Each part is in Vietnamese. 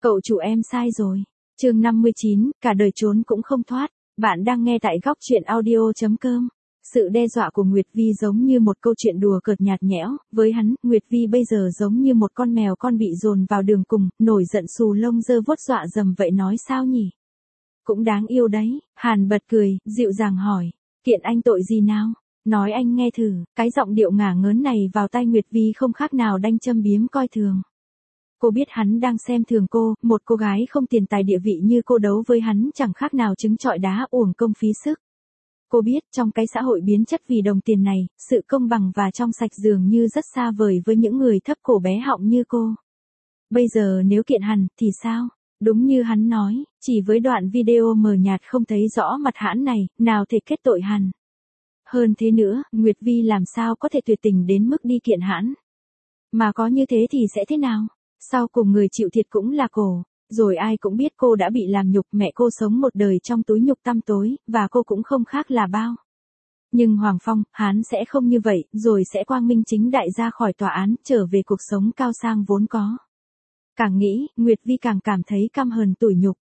Cậu chủ em sai rồi. Chương 59, cả đời trốn cũng không thoát. Bạn đang nghe tại góc truyện audio.com. Sự đe dọa của Nguyệt Vi giống như một câu chuyện đùa cợt nhạt nhẽo, với hắn, Nguyệt Vi bây giờ giống như một con mèo con bị dồn vào đường cùng, nổi giận xù lông dơ vuốt dọa dầm vậy nói sao nhỉ? Cũng đáng yêu đấy, Hàn bật cười, dịu dàng hỏi, kiện anh tội gì nào? Nói anh nghe thử, cái giọng điệu ngả ngớn này vào tai Nguyệt Vi không khác nào đanh châm biếm coi thường. Cô biết hắn đang xem thường cô, một cô gái không tiền tài địa vị như cô đấu với hắn chẳng khác nào trứng trọi đá uổng công phí sức. Cô biết trong cái xã hội biến chất vì đồng tiền này, sự công bằng và trong sạch dường như rất xa vời với những người thấp cổ bé họng như cô. Bây giờ nếu kiện hắn thì sao? Đúng như hắn nói, chỉ với đoạn video mờ nhạt không thấy rõ mặt hãn này, nào thể kết tội hắn. Hơn thế nữa, Nguyệt Vi làm sao có thể tuyệt tình đến mức đi kiện hãn. Mà có như thế thì sẽ thế nào? Sau cùng người chịu thiệt cũng là cô. Rồi ai cũng biết cô đã bị làm nhục, mẹ cô sống một đời trong túi nhục tăm tối, và cô cũng không khác là bao. Nhưng Hoàng Phong, hắn sẽ không như vậy, rồi sẽ quang minh chính đại ra khỏi tòa án, trở về cuộc sống cao sang vốn có. Càng nghĩ, Nguyệt Vi càng cảm thấy căm hờn tủi nhục.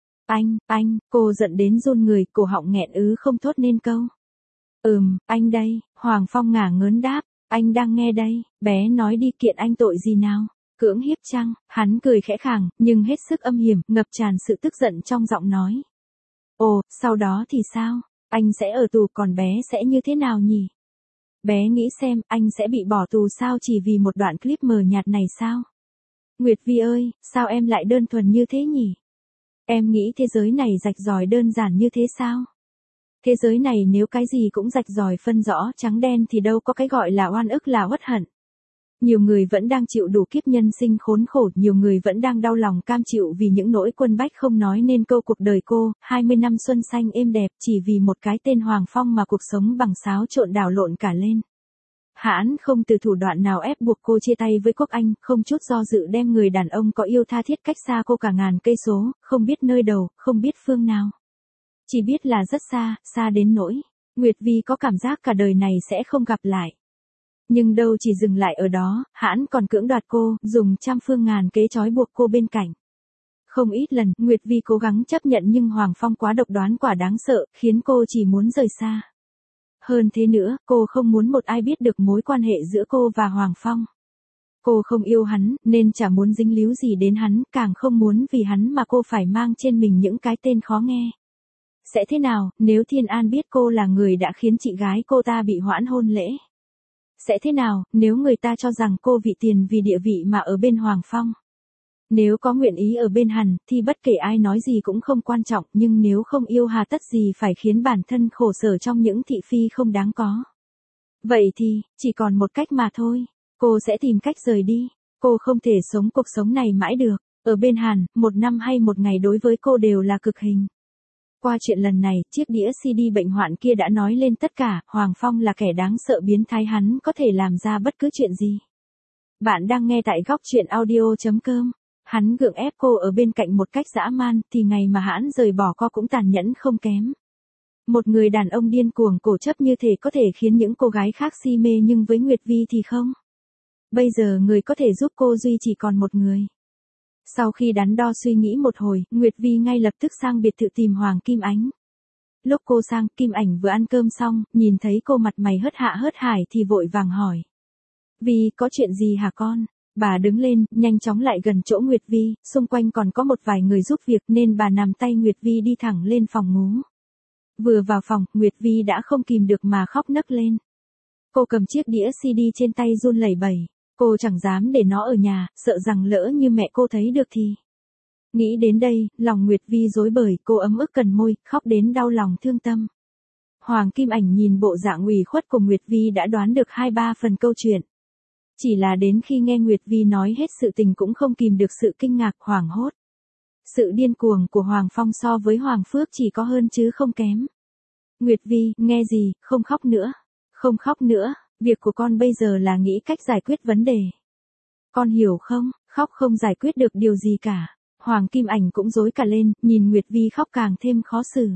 Anh, cô giận đến run người, cổ họng nghẹn không thốt nên câu. Anh đây, Hoàng Phong ngả ngớn đáp, anh đang nghe đây, bé nói đi kiện anh tội gì nào? Cưỡng hiếp chăng? Hắn cười khẽ khàng, nhưng hết sức âm hiểm, ngập tràn sự tức giận trong giọng nói. Ồ, sau đó thì sao? Anh sẽ ở tù còn bé sẽ như thế nào nhỉ? Bé nghĩ xem, anh sẽ bị bỏ tù sao chỉ vì một đoạn clip mờ nhạt này sao? Nguyệt Vi ơi, sao em lại đơn thuần như thế nhỉ? Em nghĩ thế giới này rạch ròi đơn giản như thế sao? Thế giới này nếu cái gì cũng rạch ròi phân rõ trắng đen thì đâu có cái gọi là oan ức là uất hận. Nhiều người vẫn đang chịu đủ kiếp nhân sinh khốn khổ, nhiều người vẫn đang đau lòng cam chịu vì những nỗi quân bách không nói nên câu cuộc đời cô, 20 năm xuân xanh êm đẹp chỉ vì một cái tên Hoàng Phong mà cuộc sống bằng xáo trộn đảo lộn cả lên. Hãn không từ thủ đoạn nào ép buộc cô chia tay với Quốc Anh, không chút do dự đem người đàn ông có yêu tha thiết cách xa cô cả ngàn cây số, không biết nơi đầu, không biết phương nào. Chỉ biết là rất xa, xa đến nỗi, Nguyệt Vi có cảm giác cả đời này sẽ không gặp lại. Nhưng đâu chỉ dừng lại ở đó, hãn còn cưỡng đoạt cô, dùng trăm phương ngàn kế trói buộc cô bên cạnh. Không ít lần, Nguyệt Vi cố gắng chấp nhận nhưng Hoàng Phong quá độc đoán quả đáng sợ, khiến cô chỉ muốn rời xa. Hơn thế nữa, cô không muốn một ai biết được mối quan hệ giữa cô và Hoàng Phong. Cô không yêu hắn, nên chả muốn dính líu gì đến hắn, càng không muốn vì hắn mà cô phải mang trên mình những cái tên khó nghe. Sẽ thế nào, nếu Thiên An biết cô là người đã khiến chị gái cô ta bị hoãn hôn lễ? Sẽ thế nào, nếu người ta cho rằng cô vì tiền vì địa vị mà ở bên Hoàng Phong? Nếu có nguyện ý ở bên hắn, thì bất kể ai nói gì cũng không quan trọng, nhưng nếu không yêu hà tất gì phải khiến bản thân khổ sở trong những thị phi không đáng có. Vậy thì, chỉ còn một cách mà thôi. Cô sẽ tìm cách rời đi. Cô không thể sống cuộc sống này mãi được. Ở bên hắn, một năm hay một ngày đối với cô đều là cực hình. Qua chuyện lần này, chiếc đĩa CD bệnh hoạn kia đã nói lên tất cả, Hoàng Phong là kẻ đáng sợ biến thái, hắn có thể làm ra bất cứ chuyện gì. Bạn đang nghe tại góc truyện audio.com. Hắn gượng ép cô ở bên cạnh một cách dã man, thì ngày mà hắn rời bỏ cô cũng tàn nhẫn không kém. Một người đàn ông điên cuồng cổ chấp như thể có thể khiến những cô gái khác si mê, nhưng với Nguyệt Vi thì không. Bây giờ người có thể giúp cô duy chỉ còn một người. Sau khi đắn đo suy nghĩ một hồi, Nguyệt Vi ngay lập tức sang biệt thự tìm Hoàng Kim Ánh. Lúc cô sang, Kim Ảnh vừa ăn cơm xong, nhìn thấy cô mặt mày hớt hạ hớt hải thì vội vàng hỏi. Vi, có chuyện gì hả con? Bà đứng lên, nhanh chóng lại gần chỗ Nguyệt Vi, xung quanh còn có một vài người giúp việc nên bà nằm tay Nguyệt Vi đi thẳng lên phòng ngủ. Vừa vào phòng, Nguyệt Vi đã không kìm được mà khóc nấc lên. Cô cầm chiếc đĩa CD trên tay run lẩy bẩy. Cô chẳng dám để nó ở nhà, sợ rằng lỡ như mẹ cô thấy được thì. Nghĩ đến đây, lòng Nguyệt Vi rối bời, cô ấm ức cần môi, khóc đến đau lòng thương tâm. Hoàng Kim Ảnh nhìn bộ dạng ủy khuất của Nguyệt Vi đã đoán được 2-3 phần câu chuyện. Chỉ là đến khi nghe Nguyệt Vi nói hết sự tình cũng không kìm được sự kinh ngạc, hoảng hốt. Sự điên cuồng của Hoàng Phong so với Hoàng Phước chỉ có hơn chứ không kém. Nguyệt Vi, nghe gì, không khóc nữa. Không khóc nữa. Việc của con bây giờ là nghĩ cách giải quyết vấn đề. Con hiểu không, khóc không giải quyết được điều gì cả. Hoàng Kim Ảnh cũng rối cả lên, nhìn Nguyệt Vi khóc càng thêm khó xử.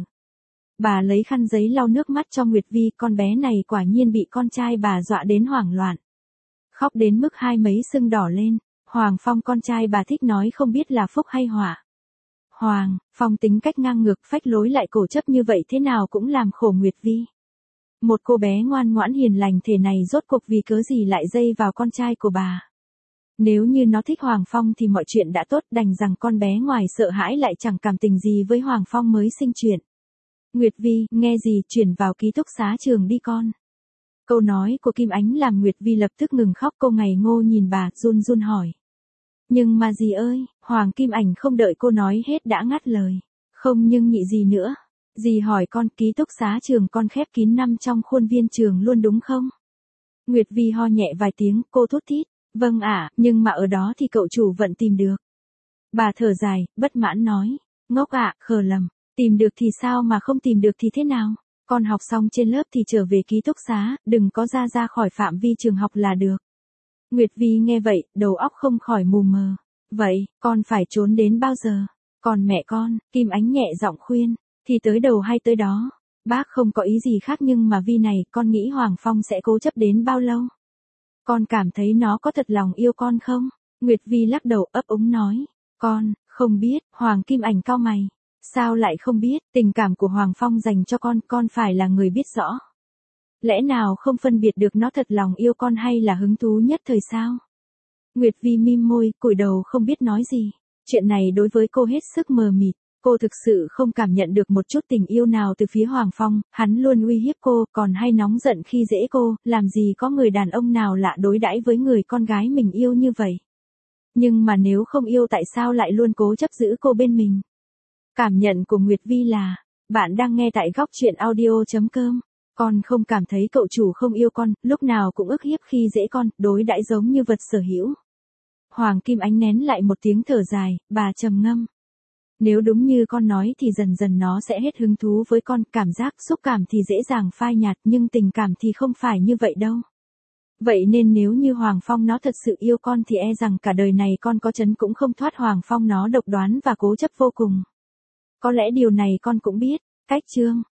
Bà lấy khăn giấy lau nước mắt cho Nguyệt Vi, con bé này quả nhiên bị con trai bà dọa đến hoảng loạn. Khóc đến mức hai mấy sưng đỏ lên. Hoàng Phong con trai bà thích nói không biết là phúc hay họa. Hoàng Phong tính cách ngang ngược phách lối lại cổ chấp như vậy thế nào cũng làm khổ Nguyệt Vi. Một cô bé ngoan ngoãn hiền lành thế này rốt cuộc vì cớ gì lại dây vào con trai của bà. Nếu như nó thích Hoàng Phong thì mọi chuyện đã tốt, đành rằng con bé ngoài sợ hãi lại chẳng cảm tình gì với Hoàng Phong mới sinh chuyện. Nguyệt Vi, nghe gì, chuyển vào ký túc xá trường đi con. Câu nói của Kim Ánh làm Nguyệt Vi lập tức ngừng khóc, cô ngây ngô nhìn bà, run run hỏi. Nhưng mà dì ơi, Hoàng Kim Ảnh không đợi cô nói hết đã ngắt lời. Không nhưng nhị gì nữa. Dì hỏi con, ký túc xá trường con khép kín nằm trong khuôn viên trường luôn đúng không? Nguyệt Vi ho nhẹ vài tiếng, cô thút thít. Vâng ạ, nhưng mà ở đó thì cậu chủ vẫn tìm được. Bà thở dài, bất mãn nói. Ngốc ạ, khờ lầm. Tìm được thì sao mà không tìm được thì thế nào? Con học xong trên lớp thì trở về ký túc xá, đừng có ra khỏi phạm vi trường học là được. Nguyệt Vi nghe vậy, đầu óc không khỏi mù mờ. Vậy, con phải trốn đến bao giờ? Còn mẹ con, Kim Ánh nhẹ giọng khuyên, thì tới đầu hay tới đó. Bác không có ý gì khác nhưng mà Vi này, con nghĩ Hoàng Phong sẽ cố chấp đến bao lâu? Con cảm thấy nó có thật lòng yêu con không? Nguyệt Vi lắc đầu ấp úng nói. Con, không biết, Hoàng Kim Ảnh cau mày. Sao lại không biết, tình cảm của Hoàng Phong dành cho con phải là người biết rõ. Lẽ nào không phân biệt được nó thật lòng yêu con hay là hứng thú nhất thời sao? Nguyệt Vi mím môi, cúi đầu không biết nói gì. Chuyện này đối với cô hết sức mờ mịt. Cô thực sự không cảm nhận được một chút tình yêu nào từ phía Hoàng Phong, hắn luôn uy hiếp cô, còn hay nóng giận khi dễ cô, làm gì có người đàn ông nào lạ đối đãi với người con gái mình yêu như vậy. Nhưng mà nếu không yêu tại sao lại luôn cố chấp giữ cô bên mình? Cảm nhận của Nguyệt Vi là, bạn đang nghe tại góc truyện audio.com. Con không cảm thấy cậu chủ không yêu con, lúc nào cũng ức hiếp khi dễ con, đối đãi giống như vật sở hữu. Hoàng Kim Ánh nén lại một tiếng thở dài, bà trầm ngâm. Nếu đúng như con nói thì dần dần nó sẽ hết hứng thú với con, cảm giác, xúc cảm thì dễ dàng phai nhạt nhưng tình cảm thì không phải như vậy đâu. Vậy nên nếu như Hoàng Phong nó thật sự yêu con thì e rằng cả đời này con có trấn cũng không thoát Hoàng Phong nó độc đoán và cố chấp vô cùng. Có lẽ điều này con cũng biết, cách chương.